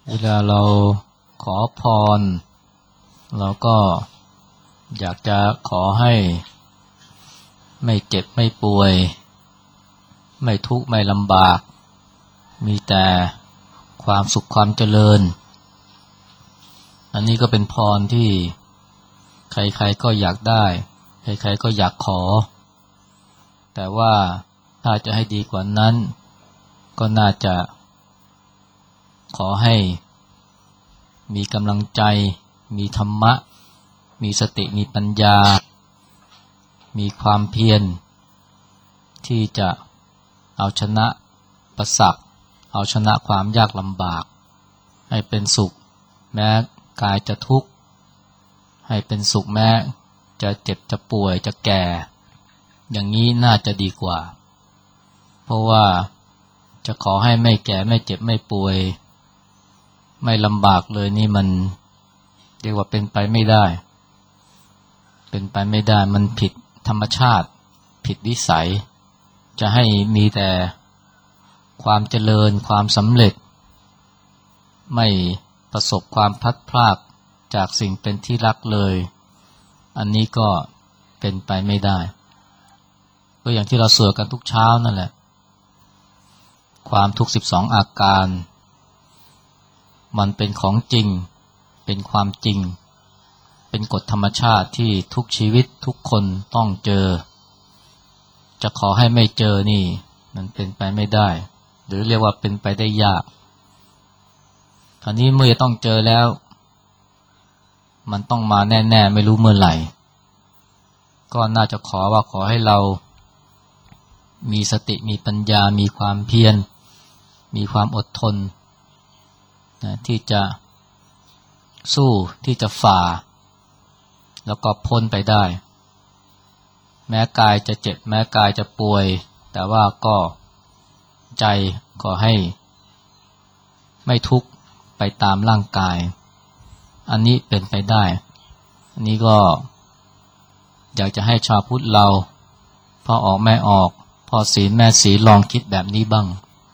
เวลาเราขอพรเราก็อยากจะขอให้ไม่เจ็บไม่ป่วยไม่ทุกข์ไม่ลำบากมีแต่ความสุขความเจริญอันนี้ก็เป็นพรที่ใครๆก็อยากได้ใครๆก็อยากขอแต่ว่าถ้าจะให้ดีกว่านั้นก็น่าจะขอให้มีกำลังใจมีธรรมะมีสติมีปัญญามีความเพียรที่จะเอาชนะอุปสรรคเอาชนะความยากลำบากให้เป็นสุขแม้กายจะทุกข์ให้เป็นสุขแม้จะเจ็บจะป่วยจะแก่อย่างนี้น่าจะดีกว่าเพราะว่าจะขอให้ไม่แก่ไม่เจ็บไม่ป่วยไม่ลำบากเลยนี่มันเรียกว่าเป็นไปไม่ได้เป็นไปไม่ได้มันผิดธรรมชาติผิดวิสัยจะให้มีแต่ความเจริญความสำเร็จไม่ประสบความพลัดพรากจากสิ่งเป็นที่รักเลยอันนี้ก็เป็นไปไม่ได้ก็อย่างที่เราสวดกันทุกเช้านั่นแหละความทุกข์12อาการมันเป็นของจริงเป็นความจริงเป็นกฎธรรมชาติที่ทุกชีวิตทุกคนต้องเจอจะขอให้ไม่เจอนี่มันเป็นไปไม่ได้หรือเรียกว่าเป็นไปได้ยากคราวนี้เมื่อต้องเจอแล้วมันต้องมาแน่ๆไม่รู้เมื่อไหร่ก็น่าจะขอให้เรามีสติมีปัญญามีความเพียรมีความอดทนที่จะสู้ที่จะฝ่าแล้วก็พ้นไปได้แม้กายจะเจ็บแม้กายจะป่วยแต่ว่าก็ใจขอให้ไม่ทุกข์ไปตามร่างกายอันนี้เป็นไปได้อันนี้ก็อยากจะให้ชาวพุทธเราพ่อออกแม่ออกพ่อศีลแม่ศีลลองคิดแบบนี้บ้าง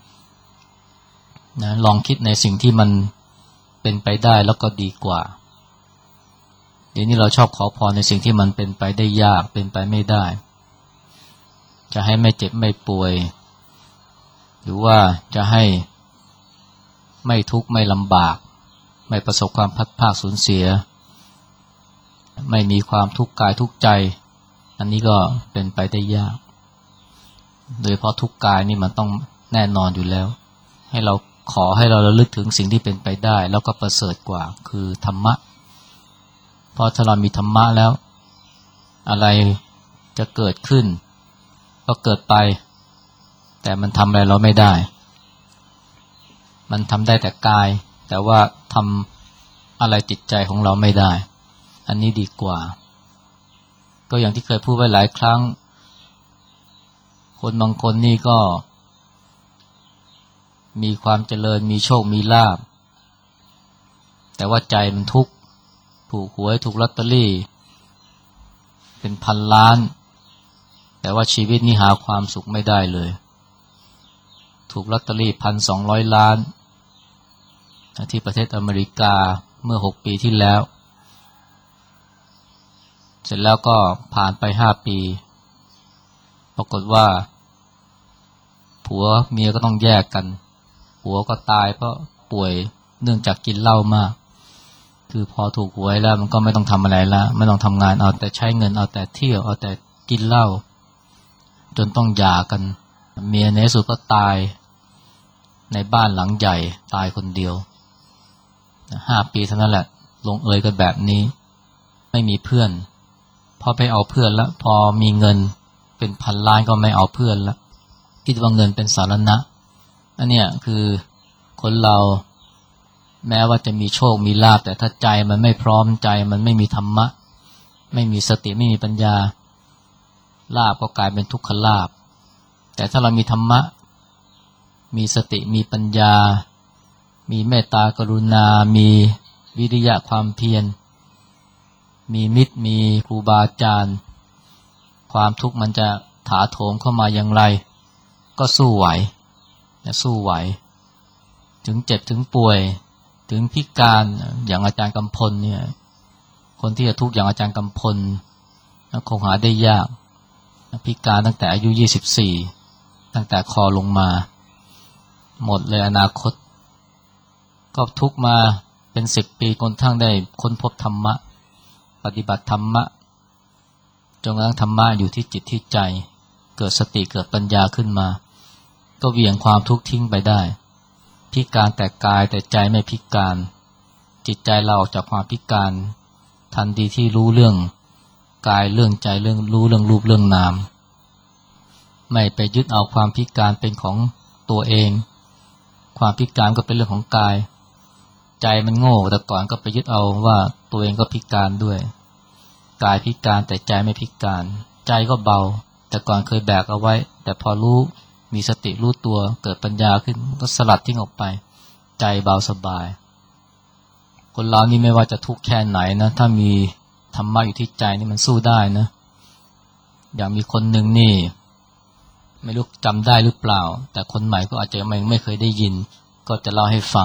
นะลองคิดในสิ่งที่มันเป็นไปได้แล้วก็ดีกว่าเดี๋ยวนี้เราชอบขอพรในสิ่งที่มันเป็นไปได้ยากเป็นไปไม่ได้จะให้ไม่เจ็บไม่ป่วยหรือว่าจะให้ไม่ทุกข์ไม่ลำบากไม่ประสบความพลัดพรากสูญเสียไม่มีความทุกข์กายทุกข์ใจอันนี้ก็เป็นไปได้ยากโดยเพราะทุกข์กายนี่มันต้องแน่นอนอยู่แล้วให้เราขอให้เราระลึกถึงสิ่งที่เป็นไปได้แล้วก็ประเสริฐกว่าคือธรรมะเพราะถ้าเรามีธรรมะแล้วอะไรจะเกิดขึ้นก็เกิดไปแต่มันทำอะไรเราไม่ได้มันทำได้แต่กายแต่ว่าทำอะไรจิตใจของเราไม่ได้อันนี้ดีกว่าก็อย่างที่เคยพูดไว้หลายครั้งคนบางคนนี่ก็มีความเจริญมีโชคมีลาภแต่ว่าใจมันทุกข์ถูกหวยถูกลอตเตอรี่เป็นพันล้านแต่ว่าชีวิตนี้หาความสุขไม่ได้เลยถูกลอตเตอรี่1,200 ล้านที่ประเทศอเมริกาเมื่อ6 ปีที่แล้วเสร็จแล้วก็ผ่านไป5 ปีปรากฏว่าผัวเมียก็ต้องแยกกันผัวก็ตายเพราะป่วยเนื่องจากกินเหล้ามากคือพอถูกหวยแล้วมันก็ไม่ต้องทำอะไรแล้วไม่ต้องทำงานเอาแต่ใช้เงินเอาแต่เที่ยวเอาแต่กินเหล้าจนต้องหย่ากันเมียในที่สุดก็ตายในบ้านหลังใหญ่ตายคนเดียว5 ปีเท่านั้นแหละลงเอยกันแบบนี้ไม่มีเพื่อนพอไปเอาเพื่อนแล้วพอมีเงินเป็นพันล้านก็ไม่เอาเพื่อนแล้วคิดว่าเงินเป็นสาระอันเนี้ยคือคนเราแม้ว่าจะมีโชคมีลาภแต่ถ้าใจมันไม่พร้อมใจมันไม่มีธรรมะไม่มีสติไม่มีปัญญาลาภก็กลายเป็นทุกขลาภแต่ถ้าเรามีธรรมะมีสติมีปัญญามีเมตตากรุณามีวิริยะความเพียรมีมิตรมีครูบาอาจารย์ความทุกข์มันจะถาโถมเข้ามาอย่างไรก็สู้ไหวถึงเจ็บถึงป่วยถึงพิการอย่างอาจารย์กำพลเนี่ยคนที่จะทุกข์อย่างอาจารย์กำพลคงหาได้ยากพิการตั้งแต่อายุ24ตั้งแต่คอลงมาหมดเลยอนาคตก็ทุกข์มาเป็น10 ปีจนทั้งได้ค้นพบธรรมะปฏิบัติธรรมะจนกระทั่งธรรมะอยู่ที่จิตที่ใจเกิดสติเกิดปัญญาขึ้นมาก็เหวี่ยงความทุกข์ทิ้งไปได้พิการแต่กายแต่ใจไม่พิการจิตใจเราออกจากความพิการทันทีที่รู้เรื่องกายเรื่องใจเรื่องรู้เรื่องรูปเรื่องนามไม่ไปยึดเอาความพิการเป็นของตัวเองความพิการก็เป็นเรื่องของกายใจมันโง่แต่ก่อนก็ไปยึดเอาว่าตัวเองก็พิการด้วยกายพิการแต่ใจไม่พิการใจก็เบาแต่ก่อนเคยแบกเอาไว้แต่พอรู้มีสติรู้ตัวเกิดปัญญาขึ้นก็สลัดทิ้งออกไปใจเบาสบายคนเรานี่ไม่ว่าจะทุกข์แค่ไหนนะถ้ามีธรรมะอยู่ที่ใจนี่มันสู้ได้นะอย่างมีคนหนึ่งนี่ไม่รู้จำได้หรือเปล่าแต่คนใหม่ก็อาจจะไม่เคยได้ยินก็จะเล่าให้ฟัง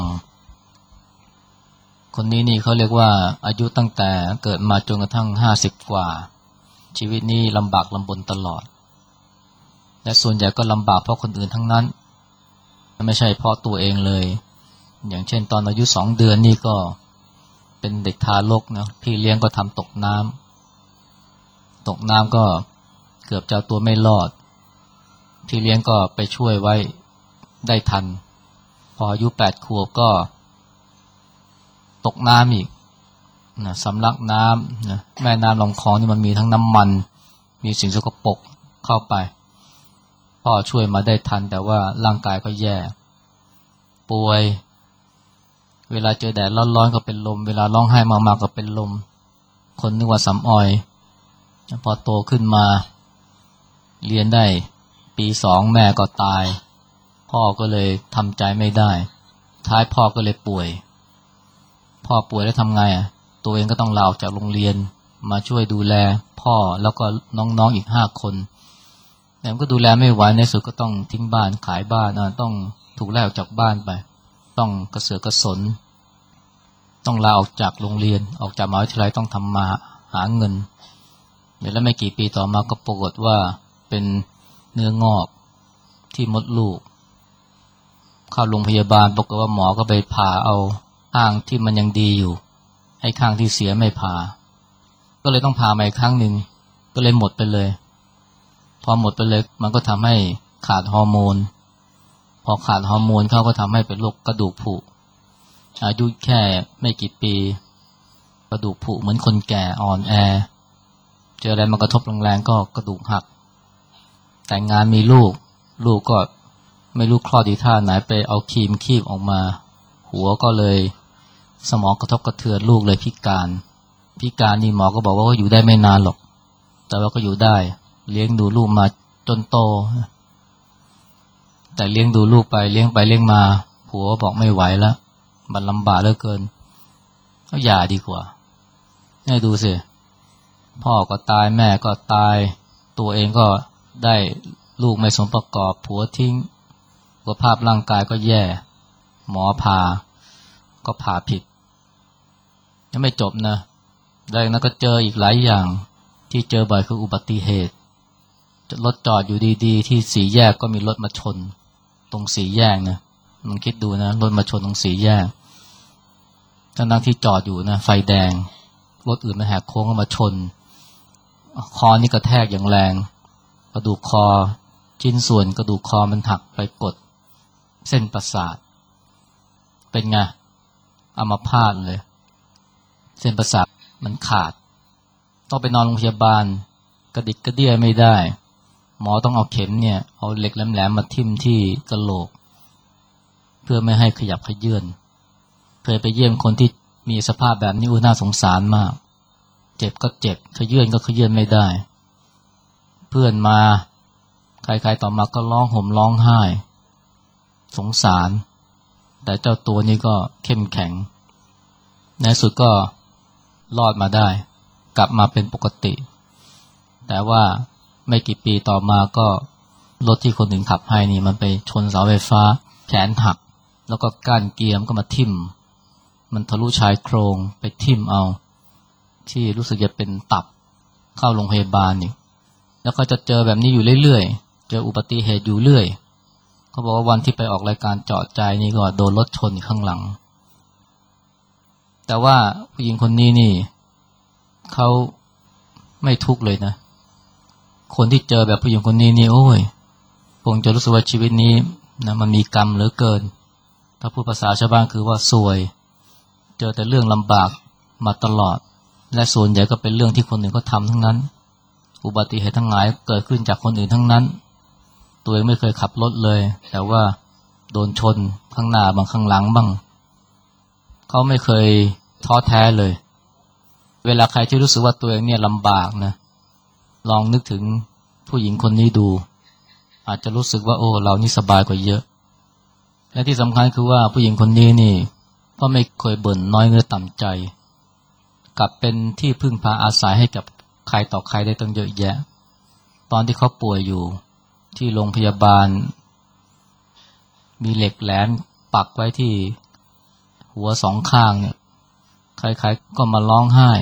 คนนี้นี่เขาเรียกว่าอายุตั้งแต่เกิดมาจนกระทั่ง50 กว่าชีวิตนี้ลำบากลำบนตลอดและส่วนใหญ่ก็ลำบากเพราะคนอื่นทั้งนั้นไม่ใช่เพราะตัวเองเลยอย่างเช่นตอนอายุ2 เดือนนี่ก็เป็นเด็กทารกนะพี่เลี้ยงก็ทำตกน้ำก็เกือบจะเอาตัวไม่รอดพี่เลี้ยงก็ไปช่วยไว้ได้ทันพออายุ8 ขวบก็ตกน้ำอีกนะสำลักน้ำนะแม่น้ำลำคลองนี่มันมีทั้งน้ำมันมีสิ่งสกปรกเข้าไปพ่อช่วยมาได้ทันแต่ว่าร่างกายก็แย่ป่วยเวลาเจอแดดร้อนๆก็เป็นลมเวลาร้องไห้มากๆก็เป็นลมคนนึกว่าสำออยพอโตขึ้นมาเรียนได้ปี 2แม่ก็ตายพ่อก็เลยทำใจไม่ได้ท้ายพ่อก็เลยป่วยพ่อป่วยแล้วทำไงตัวเองก็ต้องลาออกจากโรงเรียนมาช่วยดูแลพ่อแล้วก็น้องๆอีก5 คนแต่ก็ดูแลไม่ไหวในสุดก็ต้องทิ้งบ้านขายบ้านต้องถูกไล่ออกจากบ้านไปต้องกระเสือกกระสนต้องลาออกจากโรงเรียนออกจากมหาวิทยาลัยต้องทำมาหาเงินแล้วไม่กี่ปีต่อมาก็ปรากฏว่าเป็นเนื้องอกที่มดลูกเข้าโรงพยาบาลปรากฏว่าหมอก็ไปผ่าเอาข้างที่มันยังดีอยู่ให้ข้างที่เสียไม่ผ่าก็เลยต้องผ่าใหม่ครั้งหนึ่งก็เลยหมดไปเลยพอหมดไปเลยมันก็ทำให้ขาดฮอร์โมนพอขาดฮอร์โมนเขาก็ทำให้เป็นโรคกระดูกผุอายุแค่ไม่กี่ปีกระดูกผุเหมือนคนแก่อ่อนแอเจออะไรมากระทบแรงๆก็กระดูกหักแต่งงานมีลูกก็ไม่รู้คลอดดีท่าไหนไปเอาครีมคีบออกมาหัวก็เลยสมองกระทบกระเทือนลูกเลยพิการนี่หมอก็บอกว่าอยู่ได้ไม่นานหรอกแต่ว่าก็อยู่ได้เลี้ยงดูลูกมาจนโตแต่เลี้ยงดูลูกไปเลี้ยงมาผัวบอกไม่ไหวแล้วมันลำบากเหลือเกินก็หย่าดีกว่าให้ดูสิพ่อก็ตายแม่ก็ตายตัวเองก็ได้ลูกไม่สมประกอบผัวทิ้งสุขภาพร่างกายก็แย่หมอผ่าก็ผ่าผิดยังไม่จบนะแล้วนั้นก็เจออีกหลายอย่างที่เจอบ่อยคืออุบัติเหตุรถจอดอยู่ดีๆที่4 แยกก็มีรถมาชนตรง4 แยกนะมันคิดดูนะรถมาชนตรง4 แยกทั้งที่จอดอยู่นะไฟแดงรถอื่นมาแหกโค้งก็มาชนคอนี่กระแทกอย่างแรงกระดูกคอชิ้นส่วนกระดูกคอมันหักไปกดเส้นประสาทเป็นไงอัมพาตเลยเส้นประสาทมันขาดต้องไปนอนโรงพยาบาลกระดิกกระเดี้ยไม่ได้หมอต้องเอาเข็มเนี่ยเอาเหล็กแหลมๆมาทิ่มที่กะโหลกเพื่อไม่ให้ขยับขยื่นเคยไปเยี่ยมคนที่มีสภาพแบบนี้น่าสงสารมากเจ็บก็เจ็บขยื่นก็ขยื่นไม่ได้เพื่อนมาใครๆต่อมาก็ร้องห่มร้องไห้สงสารแต่เจ้าตัวนี้ก็เข้มแข็งในสุดก็รอดมาได้กลับมาเป็นปกติแต่ว่าไม่กี่ปีต่อมาก็รถที่คนอื่นขับให้นี่มันไปชนเสาไฟฟ้าแขนหักแล้วก็ก้านเกียร์ก็มาทิ่มมันทะลุชายโครงไปทิ่มเอาที่รู้สึกจะเป็นตับเข้าโรงพยาบาลอีกแล้วก็จะเจอแบบนี้อยู่เรื่อยๆเจออุบัติเหตุอยู่เรื่อยเขาบอกว่าวันที่ไปออกรายการเจาะใจนี่ก็โดนรถชนข้างหลังแต่ว่าผู้หญิงคนนี้นี่เขาไม่ทุกข์เลยนะคนที่เจอแบบผู้หญิงคนนี้นี่โอ้ยคงจะรู้สึกว่าชีวิตนี้นะมันมีกรรมเหลือเกินถ้าพูดภาษาชาวบ้านคือว่าซวยเจอแต่เรื่องลำบากมาตลอดและส่วนใหญ่ก็เป็นเรื่องที่คนอื่นเขาทำทั้งนั้นอุบัติเหตุทั้งหลายเกิดขึ้นจากคนอื่นทั้งนั้นตัวเองไม่เคยขับรถเลยแต่ว่าโดนชนข้างหน้าบางข้างหลังบ้างเขาไม่เคยท้อแท้เลยเวลาใครที่รู้สึกว่าตัวเองเนี่ยลำบากนะลองนึกถึงผู้หญิงคนนี้ดูอาจจะรู้สึกว่าโอ้เรานี่สบายกว่าเยอะและที่สำคัญคือว่าผู้หญิงคนนี้นี่ก็ไม่เคยบ่นน้อยเนื้อต่ำใจกลับเป็นที่พึ่งพาอาศัยให้กับใครต่อใครได้ตั้งเยอะแยะตอนที่เขาป่วยอยู่ที่โรงพยาบาลมีเหล็กแหลมปักไว้ที่หัวสองข้างเนี่ยใครๆก็มาร้องไห้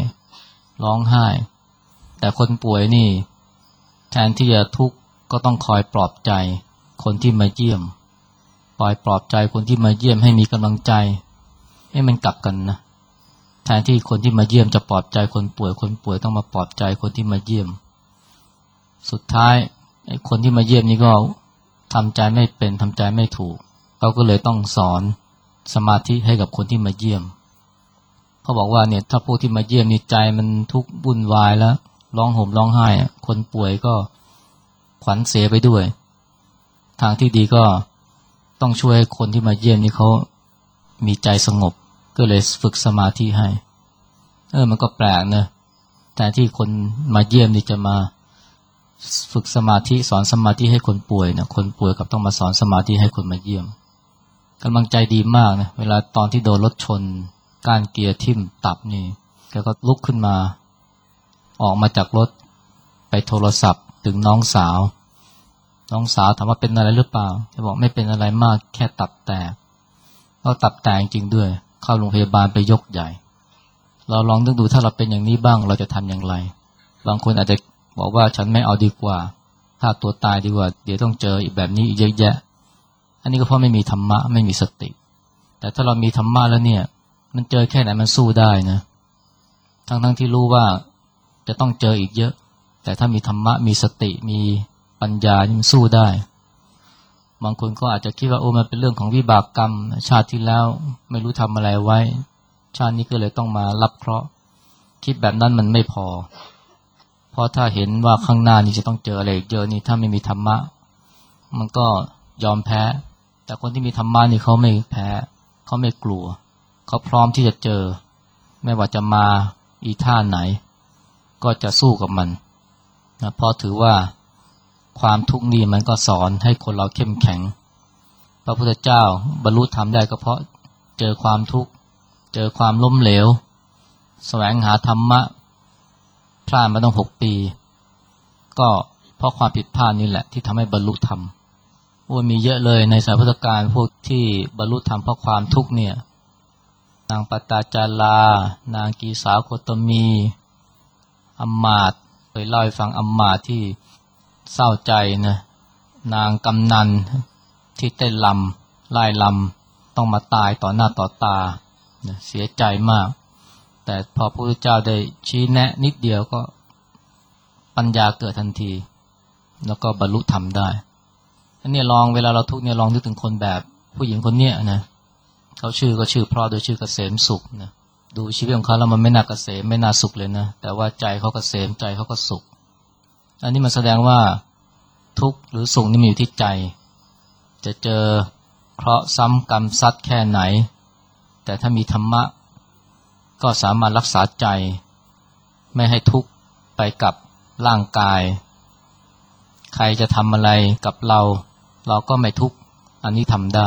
แต่คนป่วยนี่แทนที่จะทุกข์ก็ต้องคอยปลอบใจคนที่มาเยี่ยมคอยปลอบใจคนที่มาเยี่ยมให้มีกำลังใจให้มันกลับกันนะแทนที่คนที่มาเยี่ยมจะปลอบใจคนป่วยต้องมาปลอบใจคนที่มาเยี่ยมสุดท้ายไอ้คนที่มาเยี่ยมนี่ก็ทำใจไม่เป็นทำใจไม่ถูกเขาก็เลยต้องสอนสมาธิให้กับคนที่มาเยี่ยมเขาบอกว่าเนี่ยถ้าพวกที่มาเยี่ยมนี่ใจมันทุกข์วุ่นวายแล้วร้องห่มร้องไห้คนป่วยก็ขวัญเสียไปด้วยทางที่ดีก็ต้องช่วยให้คนที่มาเยี่ยมนี่เขามีใจสงบก็เลยฝึกสมาธิให้มันก็แปลกนะแต่ที่คนมาเยี่ยมนี่จะมาฝึกสมาธิสอนสมาธิให้คนป่วยนะคนป่วยกับต้องมาสอนสมาธิให้คนมาเยี่ยมกำลังใจดีมากนะเวลาตอนที่โดนรถชนก้านเกียร์ทิ่มตับนี่แกก็ลุกขึ้นมาออกมาจากรถไปโทรศัพท์ถึงน้องสาวถามว่าเป็นอะไรหรือเปล่าแกบอกไม่เป็นอะไรมากแค่ตับแตกก็ตับแตกจริงด้วยเข้าโรงพยาบาลไปยกใหญ่เราลองนึกดูถ้าเราเป็นอย่างนี้บ้างเราจะทำอย่างไรบางคนอาจจะบอกว่าฉันไม่เอาดีกว่าฆ่าตัวตายดีกว่าเดี๋ยวต้องเจออีกแบบนี้อีกเยอะแยะอันนี้ก็เพราะไม่มีธรรมะไม่มีสติแต่ถ้าเรามีธรรมะแล้วเนี่ยมันเจอแค่ไหนมันสู้ได้นะทั้งที่รู้ว่าจะต้องเจออีกเยอะแต่ถ้ามีธรรมะมีสติมีปัญญานี่มันสู้ได้บางคนก็อาจจะคิดว่าโอ้มันเป็นเรื่องของวิบากกรรมชาติที่แล้วไม่รู้ทำอะไรไว้ชาตินี้ก็เลยต้องมารับเคราะห์คิดแบบนั้นมันไม่พอเพราะถ้าเห็นว่าข้างหน้านี้จะต้องเจออะไรเยอะนี่ถ้าไม่มีธรรมะมันก็ยอมแพ้แต่คนที่มีธรรมะนี่เขาไม่แพ้เขาไม่กลัวเขาพร้อมที่จะเจอไม่ว่าจะมาอีท่าไหนก็จะสู้กับมันนะเพราะถือว่าความทุกข์นี้มันก็สอนให้คนเราเข้มแข็งพระพุทธเจ้าบรรลุธรรมได้ก็เพราะเจอความทุกข์เจอความล้มเหลวแสวงหาธรรมะพลาดมาต้อง6 ปีก็เพราะความผิดพลาดนี่แหละที่ทำให้บรรลุธรรมมีเยอะเลยในสายพุทธการพวกที่บรรลุธรรมเพราะความทุกข์เนี่ยนางปตาจารา นางกีสาโคตมีอำมาตย์เคยเล่าให้ฟังอำมาตย์ที่เศร้าใจนะนางกำนันที่เต้นลำไล่ลำต้องมาตายต่อหน้าต่อตาเสียใจมากแต่พอพระพุทธเจ้าได้ชี้แนะนิดเดียวก็ปัญญาเกิดทันทีแล้วก็บรรลุธรรมได้อันนี้ลองเวลาเราทุกข์เนี่ยลองนึกถึงคนแบบผู้หญิงคนเนี้ยนะเขาชื่อก็ชื่อเพราะโดยชื่อเกษมสุขนะดูชีวิตของเขาแล้วมันไม่น่าเกษมไม่น่าสุขเลยนะแต่ว่าใจเขาเกษมใจเขาก็สุขอันนี้มันแสดงว่าทุกข์หรือสุขนี่มันอยู่ที่ใจจะเจอเคราะห์ซ้ำกรรมซัดแค่ไหนแต่ถ้ามีธรรมะก็สามารถรักษาใจไม่ให้ทุกข์ไปกับร่างกายใครจะทำอะไรกับเราก็ไม่ทุกข์อันนี้ทำได้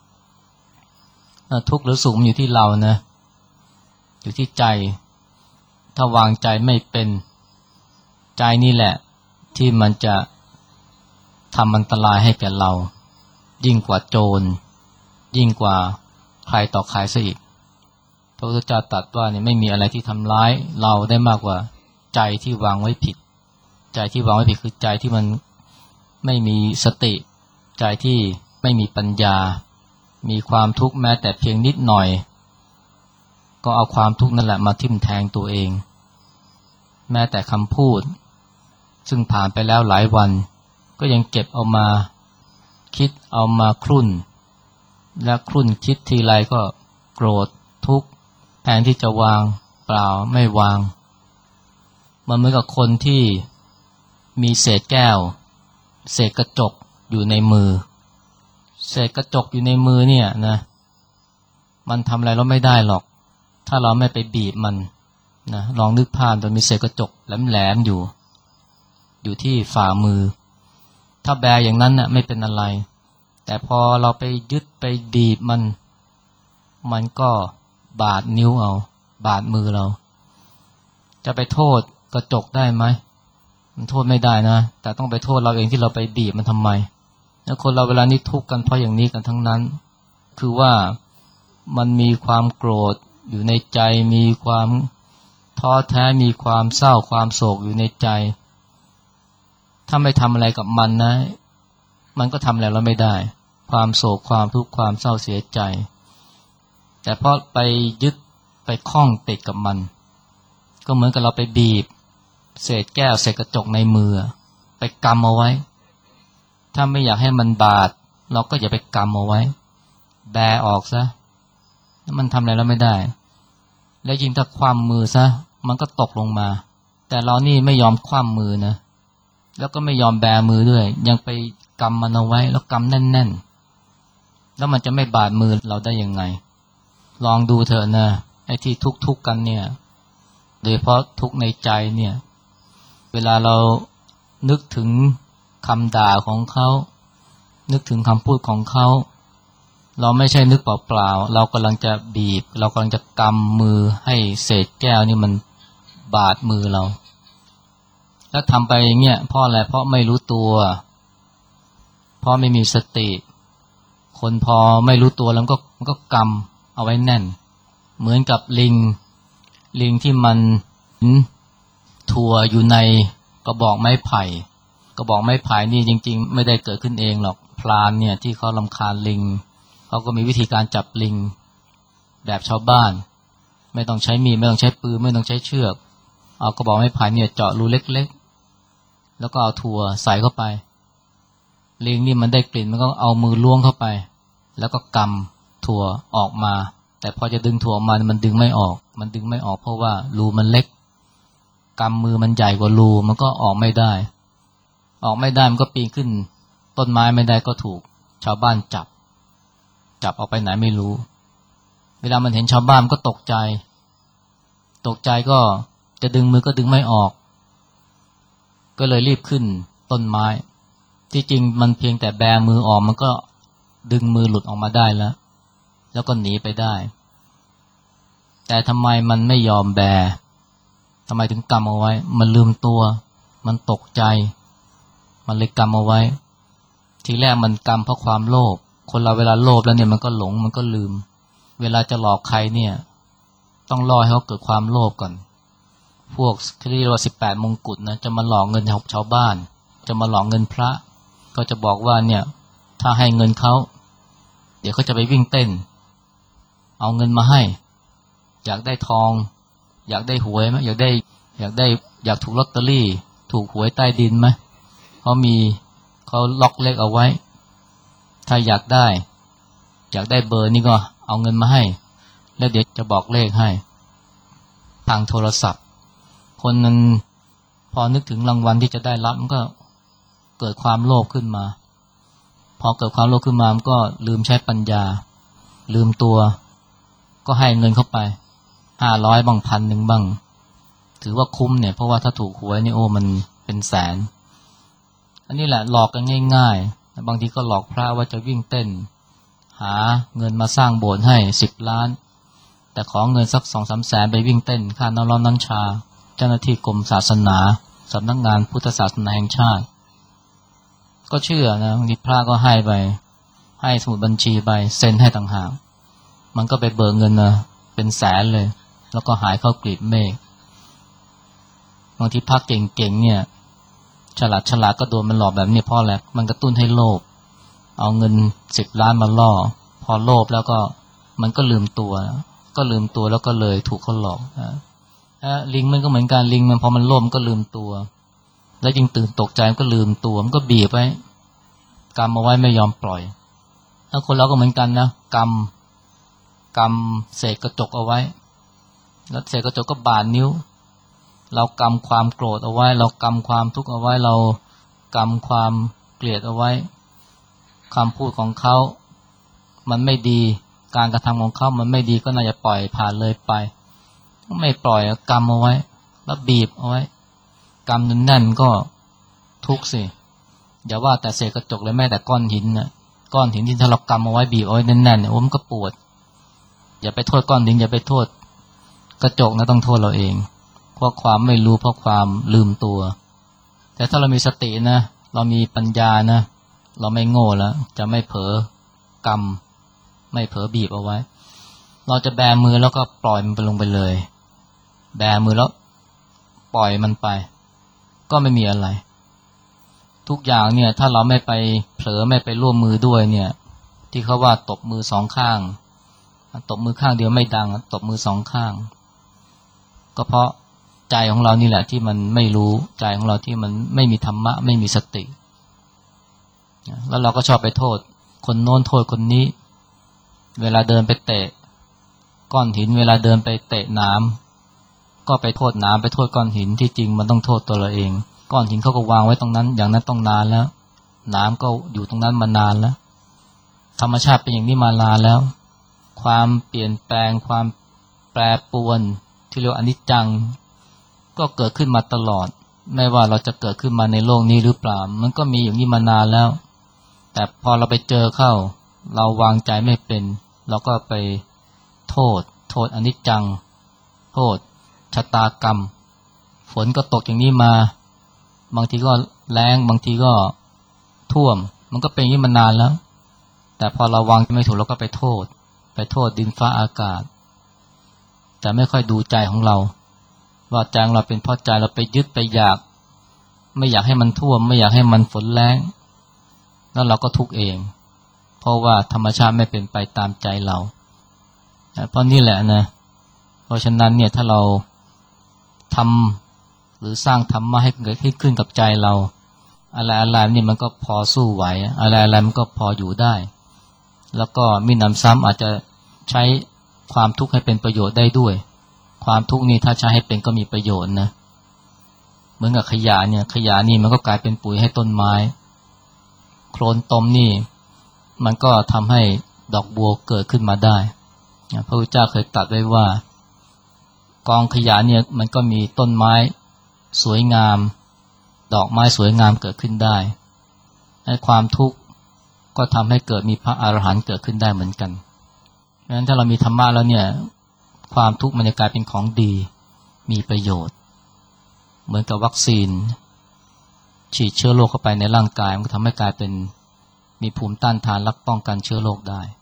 ทุกข์หรือสุขมันอยู่ที่เรานะอยู่ที่ใจถ้าวางใจไม่เป็นใจนี่แหละที่มันจะทำอันตรายให้แก่เรายิ่งกว่าโจรยิ่งกว่าใครต่อใครซะอีกพระพุทธเจ้าตรัสว่าเนี่ยไม่มีอะไรที่ทำร้ายเราได้มากกว่าใจที่วางไว้ผิดใจที่วางไว้ผิดคือใจที่มันไม่มีสติใจที่ไม่มีปัญญามีความทุกข์แม้แต่เพียงนิดหน่อยก็เอาความทุกข์นั่นแหละมาทิ่มแทงตัวเองแม้แต่คำพูดซึ่งผ่านไปแล้วหลายวันก็ยังเก็บเอามาคิดเอามาครุ่นและครุ่นคิดทีไรก็โกรธทุกข์แทนที่จะวางเปล่าไม่วางมันเหมือนกับคนที่มีเศษแก้วเศษกระจกอยู่ในมือเศษกระจกอยู่ในมือเนี่ยนะมันทำอะไรเราไม่ได้หรอกถ้าเราไม่ไปบีบมันนะลองนึกภาพมันมีเศษกระจกแหลมๆอยู่ที่ฝ่ามือถ้าแบอย่างนั้นน่ะไม่เป็นอะไรแต่พอเราไปยึดไปบีบมันก็บาดนิ้วเอาบาดมือเราจะไปโทษกระจกได้ไหมมันโทษไม่ได้นะแต่ต้องไปโทษเราเองที่เราไปบีบมันทำไมแล้วคนเราเวลานี้ทุกข์กันเพราะอย่างนี้กันทั้งนั้นคือว่ามันมีความโกรธอยู่ในใจมีความท้อแท้มีความเศร้าความโศกอยู่ในใจถ้าไม่ทำอะไรกับมันนะมันก็ทำอะไรเราไม่ได้ความโศกความทุกข์ความเศร้าเสียใจแต่เพราะไปยึดไปคล้องติดกับมันก็เหมือนกับเราไปบีบเศษแก้วเศษกระจกในมือไปกำเอาไว้ถ้าไม่อยากให้มันบาดเราก็อย่าไปกำเอาไว้แบออกซะมันทำอะไรเราไม่ได้แล้วยิ่งถ้าคว่ำมือซะมันก็ตกลงมาแต่เรานี่ไม่ยอมคว่ำมือนะแล้วก็ไม่ยอมแบมือด้วยยังไปกำมันเอาไว้แล้วกำแน่นๆแล้วมันจะไม่บาดมือเราได้ยังไงลองดูเถอะนะไอ้ที่ทุกข์กันเนี่ยโดยเฉพาะทุกข์ในใจเนี่ยเวลาเรานึกถึงคำด่าของเขานึกถึงคำพูดของเขาเราไม่ใช่นึกเปล่าๆเรากำลังจะบีบเรากำลังจะกำมือให้เศษแก้วนี่มันบาดมือเราแล้วทำไปอย่างเงี้ยเพราะอะไรเพราะไม่รู้ตัวเพราะไม่มีสติคนพอไม่รู้ตัวแล้วมันก็กำเอาไว้แน่นเหมือนกับลิงที่มันถั่วอยู่ในกระบอกไม้ไผ่กระบอกไม้ไผ่นี่จริงๆไม่ได้เกิดขึ้นเองหรอกพรานเนี่ยที่เขารำคาญลิงเขาก็มีวิธีการจับลิงแบบชาวบ้านไม่ต้องใช้มีดไม่ต้องใช้ปืนไม่ต้องใช้เชือกเอากระบอกไม้ไผ่เนี่ยเจาะรูเล็กๆแล้วก็เอาถั่วใส่เข้าไปลิงนี่มันได้กลิ่นมันก็เอามือล้วงเข้าไปแล้วก็กำถั่วออกมาแต่พอจะดึงถั่วออกมามันดึงไม่ออกเพราะว่ารูมันเล็กกำมือมันใหญ่กว่ารูมันก็ออกไม่ได้มันก็ปีนขึ้นต้นไม้ไม่ได้ก็ถูกชาวบ้านจับเอาไปไหนไม่รู้เวลามันเห็นชาวบ้านมันก็ตกใจก็จะดึงมือก็ดึงไม่ออกก็เลยรีบขึ้นต้นไม้ที่จริงมันเพียงแต่แบมือออกมันก็ดึงมือหลุดออกมาได้แล้วก็หนีไปได้แต่ทำไมมันไม่ยอมแบทำไมถึงกำเอาไว้มันลืมตัวมันตกใจมันเลยกำเอาไว้ทีแรกมันกำเพราะความโลภคนเราเวลาโลภแล้วเนี่ยมันก็หลงมันก็ลืมเวลาจะหลอกใครเนี่ยต้องรอให้เขาเกิดความโลภก่อนพวกที่เรียกว่า18มงกุฎนะจะมาหลอกเงินชาวบ้านจะมาหลอกเงินพระก็จะบอกว่าเนี่ยถ้าให้เงินเขาเดี๋ยวเขาจะไปวิ่งเต้นเอาเงินมาให้อยากได้ทองอยากได้หวยไหมอยากถูกลอตเตอรี่ถูกหวยใต้ดินไหมเขาล็อกเลขเอาไว้ถ้าอยากได้เบอร์นี่ก็เอาเงินมาให้แล้วเดี๋ยวจะบอกเลขให้ทางโทรศัพท์คนนั้นพอนึกถึงรางวัลที่จะได้รับมันก็เกิดความโลภขึ้นมาพอเกิดความโลภขึ้นมามันก็ลืมใช้ปัญญาลืมตัวก็ให้เงินเข้าไป500บ้าง1,000บ้างถือว่าคุ้มเนี่ยเพราะว่าถ้าถูกหวยนี่โอ้มันเป็นแสนอันนี้แหละหลอกกันง่ายๆบางทีก็หลอกพระว่าจะวิ่งเต้นหาเงินมาสร้างโบสถ์ให้10 ล้านแต่ขอเงินสัก 2-3 แสนไปวิ่งเต้นค่าน้ำร้อนน้ำชาเจ้าหน้าที่กรมศาสนาสำนักงานพุทธศาสนาแห่งชาติก็เชื่อนะบางทีพระก็ให้ไปให้สมุดบัญชีไปเซ็นให้ต่างหากมันก็ไปเบิกเงินนะไปเป็นแสนเลยแล้วก็หายเข้ากลีบเมฆบางทีพระเก่งๆเนี่ยฉลาดก็โดนมันหลอกแบบนี้เพราะอะไรมันกระตุ้นให้โลภเอาเงิน10 ล้านมาล่อพอโลภแล้วก็มันก็ลืมตัวแล้วก็เลยถูกเขาหลอกลิงมันก็เหมือนกันลิงมันพอมันโลภมันก็ลืมตัวแล้วยิ่งตื่นตกใจมันก็ลืมตัวมันก็บีบไว้กำเอาไว้ไม่ยอมปล่อยถ้าคนเราก็เหมือนกันนะกำเศษกระจกเอาไว้แล้วเศษกระจกก็บาดนิ้วเรากำความโกรธเอาไว้เรากำความทุกข์เอาไว้เรากำความเกลียดเอาไว้คำพูดของเขามันไม่ดีการกระทำของเขามันไม่ดีก็น่าจะปล่อยผ่านเลยไปไม่ปล่อยกำเอาไว้แล้วบีบเอาไว้กำแน่นๆก็ทุกข์สิอย่าว่าแต่เศษกระจกเลยแม้แต่ก้อนหินนะก้อนหินที่ถ้าเรากำเอาไว้บีบเอาไว้แน่นๆเนี่ยมันก็ปวดอย่าไปโทษก้อนหินอย่าไปโทษกระจกนะต้องโทษเราเองเพราะความไม่รู้เพราะความลืมตัวแต่ถ้าเรามีสตินะเรามีปัญญานะเราไม่โง่แล้วจะไม่เผลอกำไม่เผลอบีบเอาไว้เราจะแบมือแล้วก็ปล่อยมันไปลงไปเลยแบมือแล้วปล่อยมันไปก็ไม่มีอะไรทุกอย่างเนี่ยถ้าเราไม่ไปเผลอไม่ไปร่วมมือด้วยเนี่ยที่เขาว่าตบมือสองข้างตบมือข้างเดียวไม่ดังตบมือสองข้างก็เพราะใจของเรานี่แหละที่มันไม่รู้ใจของเราที่มันไม่มีธรรมะไม่มีสติแล้วเราก็ชอบไปโทษคนโน้นโทษคนนี้เวลาเดินไปเตะก้อนหินเวลาเดินไปเตะน้ำก็ไปโทษน้ำไปโทษก้อนหินที่จริงมันต้องโทษตัวเราเองก้อนหินเขาก็วางไว้ตรงนั้นอย่างนั้นต้องนานแล้วน้ำก็อยู่ตรงนั้นมานานแล้วธรรมชาติเป็นอย่างนี้มานานแล้วความเปลี่ยนแปลงความแปรปรวนที่เรียกว่าอนิจจังก็เกิดขึ้นมาตลอดไม่ว่าเราจะเกิดขึ้นมาในโลกนี้หรือเปล่ามันก็มีอย่างนี้มานานแล้วแต่พอเราไปเจอเข้าเราวางใจไม่เป็นเราก็ไปโทษอนิจจังโทษชะตากรรมฝนก็ตกอย่างนี้มาบางทีก็แล้งบางทีก็ท่วมมันก็เป็นอย่างนี้มานานแล้วแต่พอเราวางไม่ถูกเราก็ไปโทษดินฟ้าอากาศแต่ไม่ค่อยดูใจของเราว่าใจของเราเป็นเพราะใจเราไปยึดไปอยากไม่อยากให้มันท่วมไม่อยากให้มันฝนแล้งแล้วเราก็ทุกข์เองเพราะว่าธรรมชาติไม่เป็นไปตามใจเราเพราะนี่แหละนะเพราะฉะนั้นเนี่ยถ้าเราทำหรือสร้างธรรมะให้เกิดขึ้นกับใจเราอะไรนี่มันก็พอสู้ไหวอะไรมันก็พออยู่ได้แล้วก็มีนำซ้ำอาจจะใช้ความทุกข์ให้เป็นประโยชน์ได้ด้วยความทุกข์นี่ถ้าใช้ให้เป็นก็มีประโยชน์นะเหมือนกับขยะนี่มันก็กลายเป็นปุ๋ยให้ต้นไม้โคลนตมนี่มันก็ทำให้ดอกบัวเกิดขึ้นมาได้พระพุทธเจ้าเคยตรัสไว้ว่ากองขยะเนี่ยมันก็มีต้นไม้สวยงามดอกไม้สวยงามเกิดขึ้นได้ให้ความทุกข์ก็ทำให้เกิดมีพระอรหันต์เกิดขึ้นได้เหมือนกันเพราะฉะนั้นถ้าเรามีธรรมะแล้วเนี่ยความทุกข์มันจะกลายเป็นของดีมีประโยชน์เหมือนกับวัคซีนฉีดเชื้อโรคเข้าไปในร่างกายมันก็ทำให้กลายเป็นมีภูมิต้านทานและป้องกันเชื้อโรคได้